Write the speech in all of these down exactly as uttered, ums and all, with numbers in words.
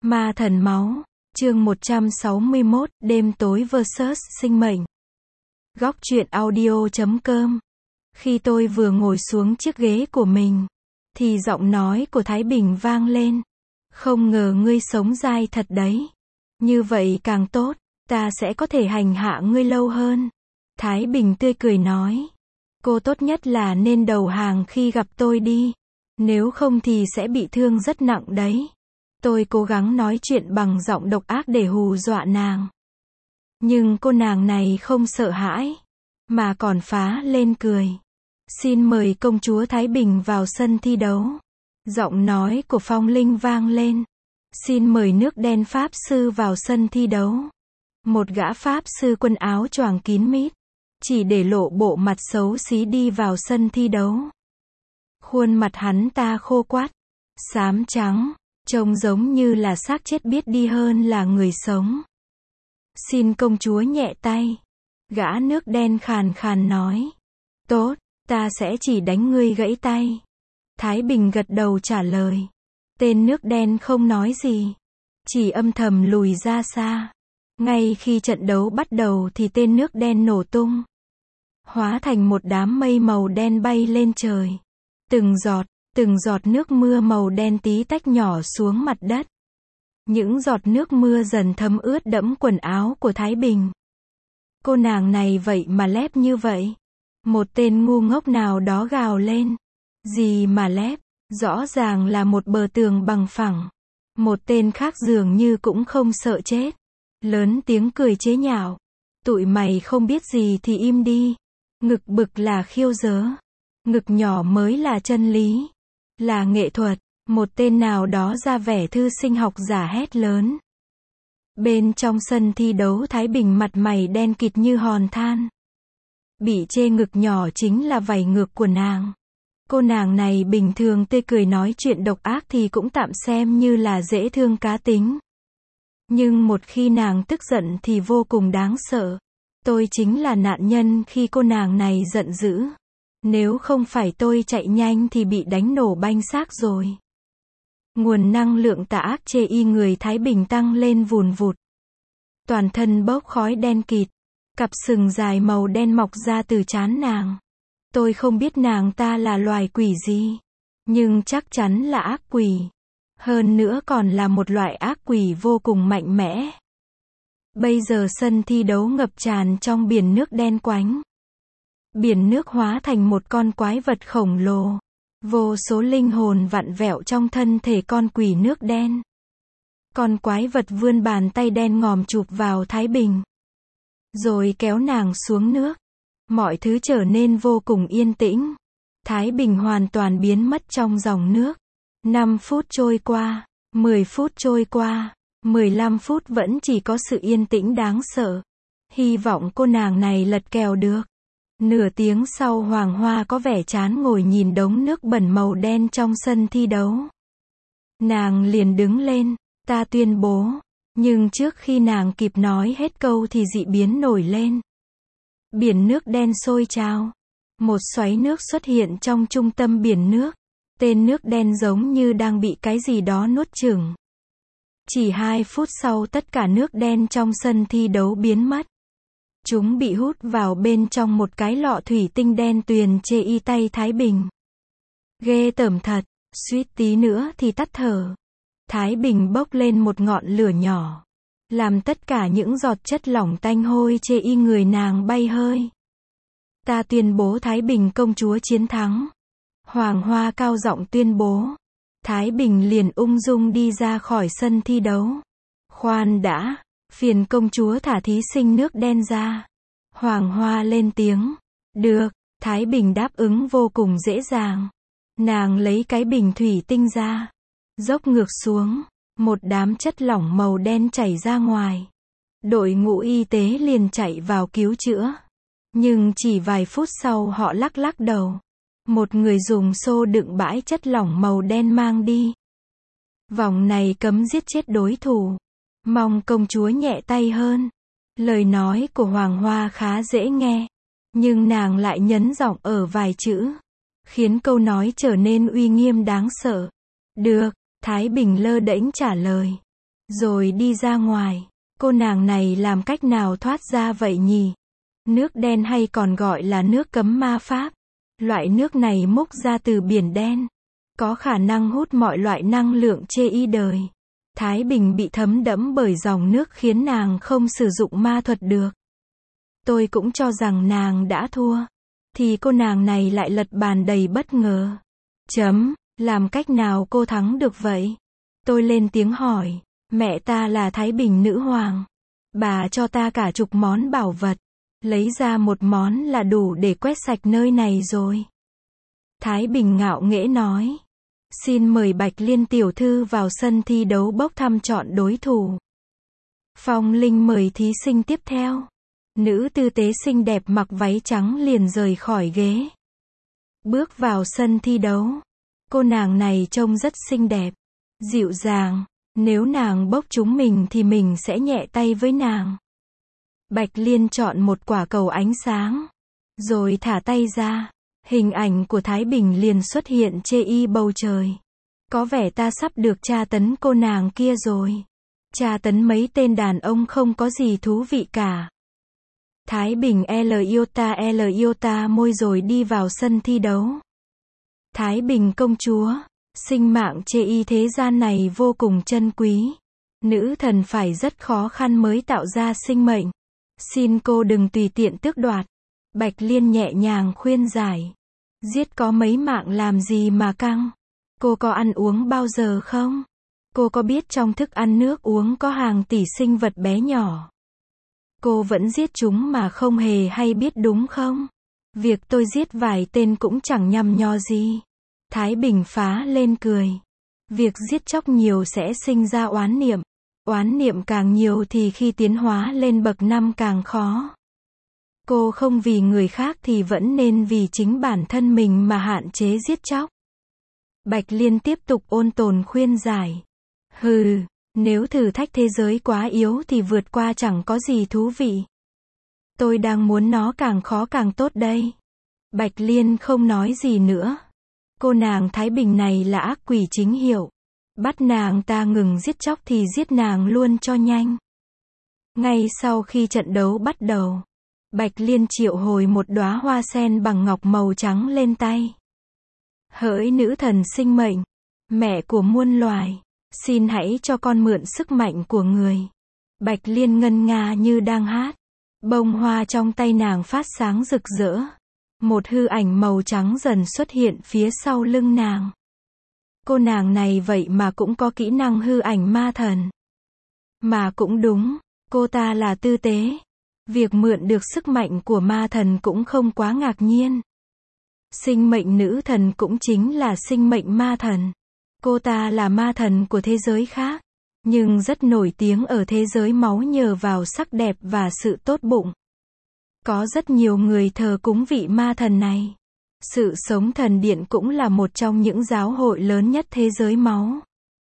Ma thần máu, chương một trăm sáu mươi mốt, đêm tối versus sinh mệnh. Góc truyện audio chấm com. Khi tôi vừa ngồi xuống chiếc ghế của mình, thì giọng nói của Thái Bình vang lên. Không ngờ ngươi sống dai thật đấy. Như vậy càng tốt, ta sẽ có thể hành hạ ngươi lâu hơn. Thái Bình tươi cười nói. Cô tốt nhất là nên đầu hàng khi gặp tôi đi. Nếu không thì sẽ bị thương rất nặng đấy. Tôi cố gắng nói chuyện bằng giọng độc ác để hù dọa nàng. Nhưng cô nàng này không sợ hãi, mà còn phá lên cười. Xin mời công chúa Thái Bình vào sân thi đấu. Giọng nói của Phong Linh vang lên. Xin mời nước đen pháp sư vào sân thi đấu. Một gã pháp sư quần áo choàng kín mít, chỉ để lộ bộ mặt xấu xí đi vào sân thi đấu. Khuôn mặt hắn ta khô quắt, xám trắng, trông giống như là xác chết biết đi hơn là người sống. Xin công chúa nhẹ tay. Gã nước đen khàn khàn nói. Tốt, ta sẽ chỉ đánh ngươi gãy tay. Thái Bình gật đầu trả lời. Tên nước đen không nói gì, chỉ âm thầm lùi ra xa. Ngay khi trận đấu bắt đầu thì tên nước đen nổ tung, hóa thành một đám mây màu đen bay lên trời. Từng giọt, từng giọt nước mưa màu đen tí tách nhỏ xuống mặt đất. Những giọt nước mưa dần thấm ướt đẫm quần áo của Thái Bình. Cô nàng này vậy mà lép như vậy. Một tên ngu ngốc nào đó gào lên. Gì mà lép, rõ ràng là một bờ tường bằng phẳng. Một tên khác dường như cũng không sợ chết, lớn tiếng cười chế nhạo. Tụi mày không biết gì thì im đi. Ngực bực là khiêu dớ, ngực nhỏ mới là chân lý, là nghệ thuật. Một tên nào đó ra vẻ thư sinh học giả hét lớn. Bên trong sân thi đấu Thái Bình mặt mày đen kịt như hòn than. Bị chê ngực nhỏ chính là vảy ngược của nàng. Cô nàng này bình thường tươi cười nói chuyện độc ác thì cũng tạm xem như là dễ thương cá tính. Nhưng một khi nàng tức giận thì vô cùng đáng sợ. Tôi chính là nạn nhân khi cô nàng này giận dữ. Nếu không phải tôi chạy nhanh thì bị đánh nổ banh xác rồi. Nguồn năng lượng tà ác chê y người Thái Bình tăng lên vùn vụt. Toàn thân bốc khói đen kịt. Cặp sừng dài màu đen mọc ra từ trán nàng. Tôi không biết nàng ta là loài quỷ gì, nhưng chắc chắn là ác quỷ. Hơn nữa còn là một loại ác quỷ vô cùng mạnh mẽ. Bây giờ sân thi đấu ngập tràn trong biển nước đen quánh. Biển nước hóa thành một con quái vật khổng lồ. Vô số linh hồn vặn vẹo trong thân thể con quỷ nước đen. Con quái vật vươn bàn tay đen ngòm chụp vào Thái Bình, rồi kéo nàng xuống nước. Mọi thứ trở nên vô cùng yên tĩnh. Thái Bình hoàn toàn biến mất trong dòng nước. năm phút trôi qua, mười phút trôi qua, mười lăm phút vẫn chỉ có sự yên tĩnh đáng sợ. Hy vọng cô nàng này lật kèo được. Nửa tiếng sau Hoàng Hoa có vẻ chán ngồi nhìn đống nước bẩn màu đen trong sân thi đấu. Nàng liền đứng lên, ta tuyên bố. Nhưng trước khi nàng kịp nói hết câu thì dị biến nổi lên. Biển nước đen sôi trào. Một xoáy nước xuất hiện trong trung tâm biển nước. Tên nước đen giống như đang bị cái gì đó nuốt chửng. Chỉ hai phút sau tất cả nước đen trong sân thi đấu biến mất. Chúng bị hút vào bên trong một cái lọ thủy tinh đen tuyền chê y tay Thái Bình. Ghê tởm thật, suýt tí nữa thì tắt thở. Thái Bình bốc lên một ngọn lửa nhỏ, làm tất cả những giọt chất lỏng tanh hôi chê y người nàng bay hơi. Ta tuyên bố Thái Bình công chúa chiến thắng. Hoàng Hoa cao giọng tuyên bố. Thái Bình liền ung dung đi ra khỏi sân thi đấu. Khoan đã, phiền công chúa thả thí sinh nước đen ra. Hoàng Hoa lên tiếng. Được, Thái Bình đáp ứng vô cùng dễ dàng. Nàng lấy cái bình thủy tinh ra, dốc ngược xuống, một đám chất lỏng màu đen chảy ra ngoài. Đội ngũ y tế liền chạy vào cứu chữa. Nhưng chỉ vài phút sau họ lắc lắc đầu. Một người dùng xô đựng bãi chất lỏng màu đen mang đi. Vòng này cấm giết chết đối thủ. Mong công chúa nhẹ tay hơn. Lời nói của Hoàng Hoa khá dễ nghe, nhưng nàng lại nhấn giọng ở vài chữ, khiến câu nói trở nên uy nghiêm đáng sợ. Được, Thái Bình lơ đễnh trả lời. rồi đi ra ngoài. Cô nàng này làm cách nào thoát ra vậy nhỉ? Nước đen hay còn gọi là nước cấm ma pháp. Loại nước này múc ra từ biển đen. Có khả năng hút mọi loại năng lượng chê y đời. Thái Bình bị thấm đẫm bởi dòng nước khiến nàng không sử dụng ma thuật được. Tôi cũng cho rằng nàng đã thua. Thì cô nàng này lại lật bàn đầy bất ngờ. Chấm, làm cách nào cô thắng được vậy? Tôi lên tiếng hỏi. Mẹ ta là Thái Bình nữ hoàng. Bà cho ta cả chục món bảo vật. Lấy ra một món là đủ để quét sạch nơi này rồi. Thái Bình ngạo nghễ nói. Xin mời Bạch Liên tiểu thư vào sân thi đấu bốc thăm chọn đối thủ. Phong Linh mời thí sinh tiếp theo. Nữ tư tế xinh đẹp mặc váy trắng liền rời khỏi ghế. Bước vào sân thi đấu. Cô nàng này trông rất xinh đẹp. Dịu dàng. Nếu nàng bốc trúng mình thì mình sẽ nhẹ tay với nàng. Bạch Liên chọn một quả cầu ánh sáng. Rồi thả tay ra. Hình ảnh của Thái Bình liền xuất hiện chê y bầu trời. Có vẻ ta sắp được tra tấn cô nàng kia rồi. Tra tấn mấy tên đàn ông không có gì thú vị cả. Thái Bình L iota L iota môi rồi đi vào sân thi đấu. Thái Bình công chúa, sinh mạng chê y thế gian này vô cùng chân quý. Nữ thần phải rất khó khăn mới tạo ra sinh mệnh. Xin cô đừng tùy tiện tước đoạt. Bạch Liên nhẹ nhàng khuyên giải. Giết có mấy mạng làm gì mà căng. Cô có ăn uống bao giờ không? Cô có biết trong thức ăn nước uống có hàng tỷ sinh vật bé nhỏ. Cô vẫn giết chúng mà không hề hay biết đúng không? Việc tôi giết vài tên cũng chẳng nhằm nho gì. Thái Bình phá lên cười. Việc giết chóc nhiều sẽ sinh ra oán niệm. Oán niệm càng nhiều thì khi tiến hóa lên bậc năm càng khó. Cô không vì người khác thì vẫn nên vì chính bản thân mình mà hạn chế giết chóc. Bạch Liên tiếp tục ôn tồn khuyên giải. Hừ, nếu thử thách thế giới quá yếu thì vượt qua chẳng có gì thú vị. Tôi đang muốn nó càng khó càng tốt đây. Bạch Liên không nói gì nữa. Cô nàng Thái Bình này là ác quỷ chính hiệu. Bắt nàng ta ngừng giết chóc thì giết nàng luôn cho nhanh. Ngay sau khi trận đấu bắt đầu, Bạch Liên triệu hồi một đóa hoa sen bằng ngọc màu trắng lên tay. Hỡi nữ thần sinh mệnh, mẹ của muôn loài, xin hãy cho con mượn sức mạnh của người. Bạch Liên ngân nga như đang hát. Bông hoa trong tay nàng phát sáng rực rỡ. Một hư ảnh màu trắng dần xuất hiện phía sau lưng nàng. Cô nàng này vậy mà cũng có kỹ năng hư ảnh ma thần. Mà cũng đúng, cô ta là tư tế. Việc mượn được sức mạnh của ma thần cũng không quá ngạc nhiên. Sinh mệnh nữ thần cũng chính là sinh mệnh ma thần. Cô ta là ma thần của thế giới khác, nhưng rất nổi tiếng ở thế giới máu nhờ vào sắc đẹp và sự tốt bụng. Có rất nhiều người thờ cúng vị ma thần này. Sự sống thần điện cũng là một trong những giáo hội lớn nhất thế giới máu.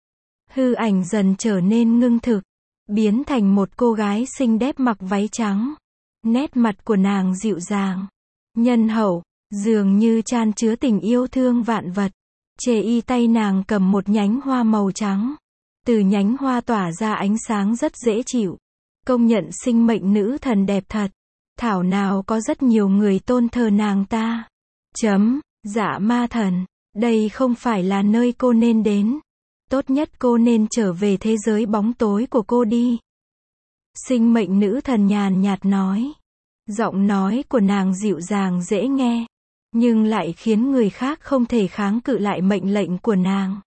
Hư ảnh dần trở nên ngưng thực, biến thành một cô gái xinh đẹp mặc váy trắng. Nét mặt của nàng dịu dàng, nhân hậu, dường như chan chứa tình yêu thương vạn vật. Chê y tay nàng cầm một nhánh hoa màu trắng. Từ nhánh hoa tỏa ra ánh sáng rất dễ chịu. Công nhận sinh mệnh nữ thần đẹp thật. Thảo nào có rất nhiều người tôn thờ nàng ta. Chấm, dạ ma thần, đây không phải là nơi cô nên đến. Tốt nhất cô nên trở về thế giới bóng tối của cô đi. Sinh mệnh nữ thần nhàn nhạt nói. Giọng nói của nàng dịu dàng dễ nghe, nhưng lại khiến người khác không thể kháng cự lại mệnh lệnh của nàng.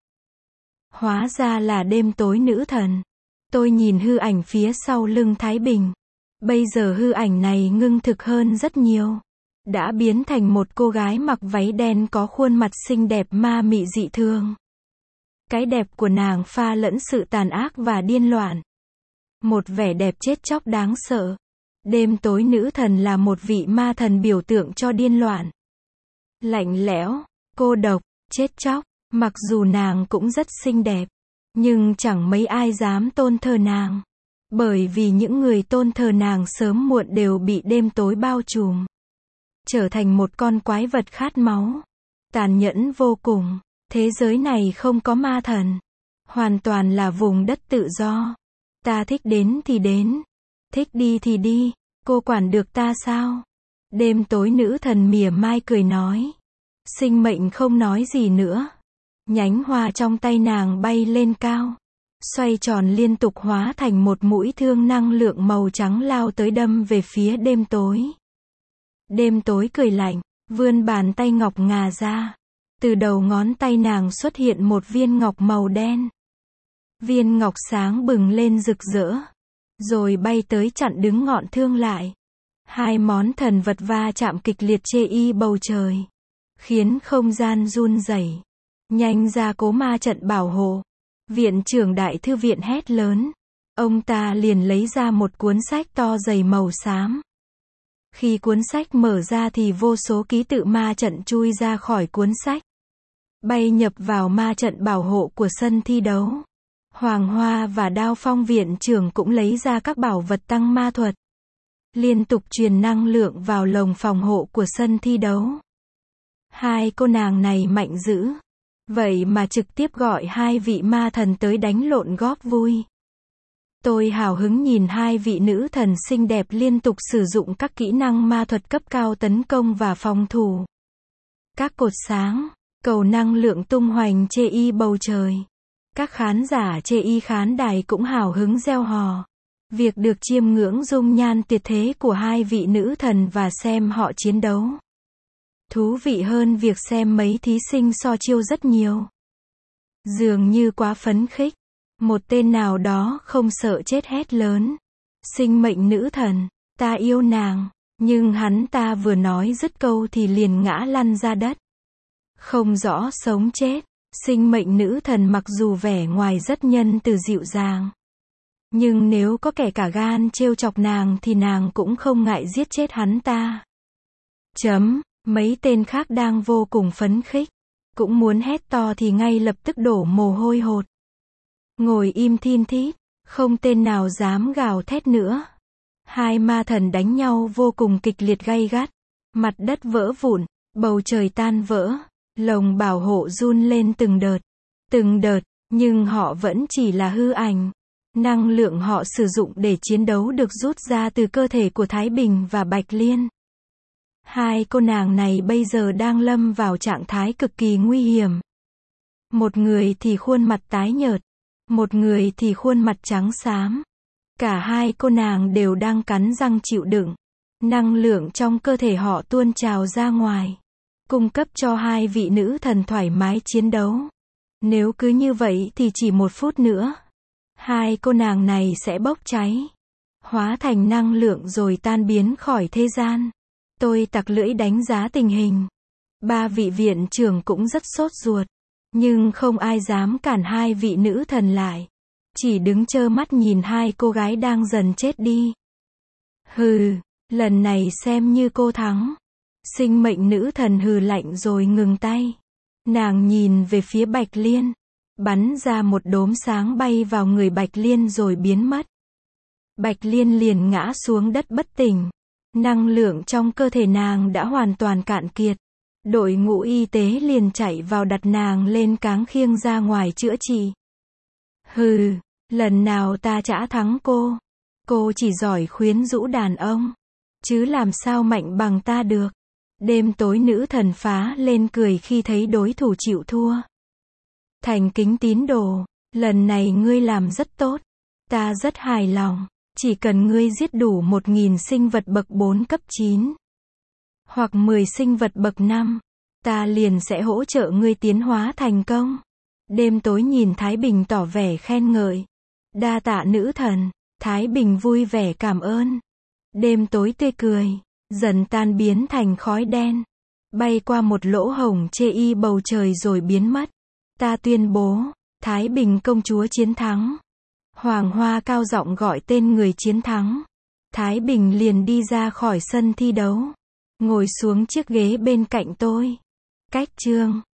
Hóa ra là đêm tối nữ thần. Tôi nhìn hư ảnh phía sau lưng Thái Bình. Bây giờ hư ảnh này ngưng thực hơn rất nhiều. Đã biến thành một cô gái mặc váy đen có khuôn mặt xinh đẹp ma mị dị thường. Cái đẹp của nàng pha lẫn sự tàn ác và điên loạn. Một vẻ đẹp chết chóc đáng sợ. Đêm tối nữ thần là một vị ma thần biểu tượng cho điên loạn. Lạnh lẽo, cô độc, chết chóc. Mặc dù nàng cũng rất xinh đẹp, nhưng chẳng mấy ai dám tôn thờ nàng. Bởi vì những người tôn thờ nàng sớm muộn đều bị đêm tối bao trùm. Trở thành một con quái vật khát máu. Tàn nhẫn vô cùng. Thế giới này không có ma thần. Hoàn toàn là vùng đất tự do. Ta thích đến thì đến, thích đi thì đi, cô quản được ta sao? Đêm tối nữ thần mỉa mai cười nói. Sinh mệnh không nói gì nữa. Nhánh hoa trong tay nàng bay lên cao, xoay tròn liên tục hóa thành một mũi thương năng lượng màu trắng lao tới đâm về phía đêm tối. Đêm tối cười lạnh, vươn bàn tay ngọc ngà ra. Từ đầu ngón tay nàng xuất hiện một viên ngọc màu đen. Viên ngọc sáng bừng lên rực rỡ, rồi bay tới chặn đứng ngọn thương lại. Hai món thần vật va chạm kịch liệt chê y bầu trời, khiến không gian run rẩy. Nhanh ra cố ma trận bảo hộ. Viện trưởng đại thư viện hét lớn. Ông ta liền lấy ra một cuốn sách to dày màu xám. Khi cuốn sách mở ra thì vô số ký tự ma trận chui ra khỏi cuốn sách, bay nhập vào ma trận bảo hộ của sân thi đấu. Hoàng Hoa và Đao Phong viện trưởng cũng lấy ra các bảo vật tăng ma thuật, liên tục truyền năng lượng vào lồng phòng hộ của sân thi đấu. Hai cô nàng này mạnh dữ, vậy mà trực tiếp gọi hai vị ma thần tới đánh lộn góp vui. Tôi hào hứng nhìn hai vị nữ thần xinh đẹp liên tục sử dụng các kỹ năng ma thuật cấp cao tấn công và phòng thủ. Các cột sáng, cầu năng lượng tung hoành chê y bầu trời. Các khán giả chê y khán đài cũng hào hứng reo hò. Việc được chiêm ngưỡng dung nhan tuyệt thế của hai vị nữ thần và xem họ chiến đấu thú vị hơn việc xem mấy thí sinh so chiêu rất nhiều. Dường như quá phấn khích, một tên nào đó không sợ chết hét lớn. Sinh mệnh nữ thần, ta yêu nàng. Nhưng hắn ta vừa nói dứt câu thì liền ngã lăn ra đất. Không rõ sống chết. Sinh mệnh nữ thần mặc dù vẻ ngoài rất nhân từ dịu dàng, nhưng nếu có kẻ cả gan trêu chọc nàng thì nàng cũng không ngại giết chết hắn ta. Chấm. Mấy tên khác đang vô cùng phấn khích, cũng muốn hét to thì ngay lập tức đổ mồ hôi hột. Ngồi im thin thít, không tên nào dám gào thét nữa. Hai ma thần đánh nhau vô cùng kịch liệt gay gắt. Mặt đất vỡ vụn, bầu trời tan vỡ, lồng bảo hộ run lên từng đợt, từng đợt, nhưng họ vẫn chỉ là hư ảnh. Năng lượng họ sử dụng để chiến đấu được rút ra từ cơ thể của Thái Bình và Bạch Liên. Hai cô nàng này bây giờ đang lâm vào trạng thái cực kỳ nguy hiểm. Một người thì khuôn mặt tái nhợt, một người thì khuôn mặt trắng xám. Cả hai cô nàng đều đang cắn răng chịu đựng. Năng lượng trong cơ thể họ tuôn trào ra ngoài, cung cấp cho hai vị nữ thần thoải mái chiến đấu. Nếu cứ như vậy thì chỉ một phút nữa, hai cô nàng này sẽ bốc cháy, hóa thành năng lượng rồi tan biến khỏi thế gian. Tôi tặc lưỡi đánh giá tình hình. Ba vị viện trưởng cũng rất sốt ruột, nhưng không ai dám cản hai vị nữ thần lại. Chỉ đứng trơ mắt nhìn hai cô gái đang dần chết đi. Hừ, lần này xem như cô thắng. Sinh mệnh nữ thần hừ lạnh rồi ngừng tay. Nàng nhìn về phía Bạch Liên, bắn ra một đốm sáng bay vào người Bạch Liên rồi biến mất. Bạch Liên liền ngã xuống đất bất tỉnh. Năng lượng trong cơ thể nàng đã hoàn toàn cạn kiệt. Đội ngũ y tế liền chạy vào đặt nàng lên cáng khiêng ra ngoài chữa trị. Hừ, lần nào ta chả thắng cô. Cô chỉ giỏi khuyến rũ đàn ông, chứ làm sao mạnh bằng ta được. Đêm tối nữ thần phá lên cười khi thấy đối thủ chịu thua. Thành kính tín đồ, lần này ngươi làm rất tốt. Ta rất hài lòng. Chỉ cần ngươi giết đủ một nghìn sinh vật bậc bốn cấp chín, hoặc mười sinh vật bậc năm, ta liền sẽ hỗ trợ ngươi tiến hóa thành công. Đêm tối nhìn Thái Bình tỏ vẻ khen ngợi. Đa tạ nữ thần. Thái Bình vui vẻ cảm ơn. Đêm tối tươi cười, dần tan biến thành khói đen, bay qua một lỗ hổng chê y bầu trời rồi biến mất. Ta tuyên bố, Thái Bình công chúa chiến thắng. Hoàng Hoa cao giọng gọi tên người chiến thắng. Thái Bình liền đi ra khỏi sân thi đấu, ngồi xuống chiếc ghế bên cạnh tôi. Cách chương